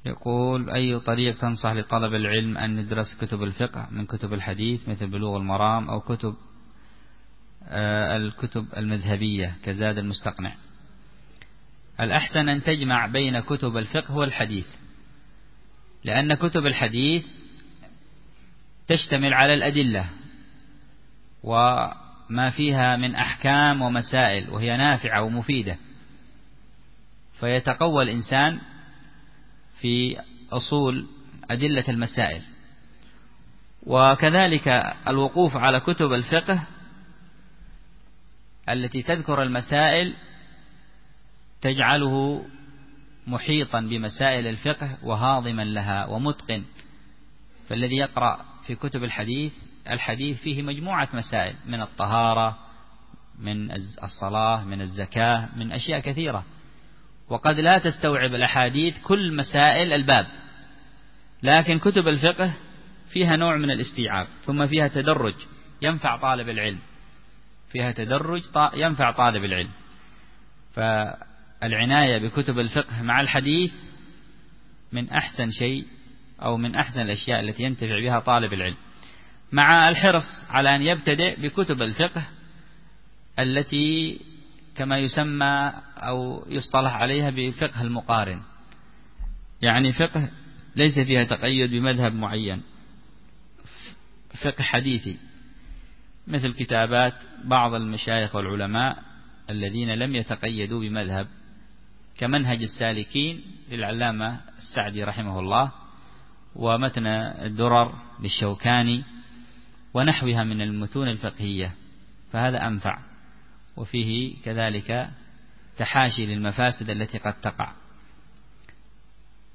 يقول: أي طريق تنصح لطلب العلم أن ندرس كتب الفقه من كتب الحديث مثل بلوغ المرام أو الكتب المذهبية كزاد المستقنع؟ الأحسن أن تجمع بين كتب الفقه والحديث، لأن كتب الحديث تشتمل على الأدلة وما فيها من أحكام ومسائل، وهي نافعة ومفيدة، فيتقوى الإنسان في أصول أدلة المسائل. وكذلك الوقوف على كتب الفقه التي تذكر المسائل تجعله محيطا بمسائل الفقه وهاضما لها ومتقن. فالذي يقرأ في كتب الحديث فيه مجموعة مسائل، من الطهارة، من الصلاة، من الزكاة، من أشياء كثيرة، وقد لا تستوعب الأحاديث كل مسائل الباب، لكن كتب الفقه فيها نوع من الاستيعاب، ثم فيها تدرج ينفع طالب العلم، ينفع طالب العلم. فالعناية بكتب الفقه مع الحديث من أحسن شيء، أو من أحسن الأشياء التي ينتفع بها طالب العلم، مع الحرص على أن يبتدئ بكتب الفقه التي كما يسمى أو يصطلح عليها بفقه المقارن، يعني فقه ليس فيها تقيد بمذهب معين، فقه حديثي، مثل كتابات بعض المشايخ والعلماء الذين لم يتقيدوا بمذهب، كمنهج السالكين للعلامة السعدي رحمه الله، ومتن الدرر للشوكاني، ونحوها من المتون الفقهية، فهذا أنفع، وفيه كذلك تحاشي للمفاسد التي قد تقع.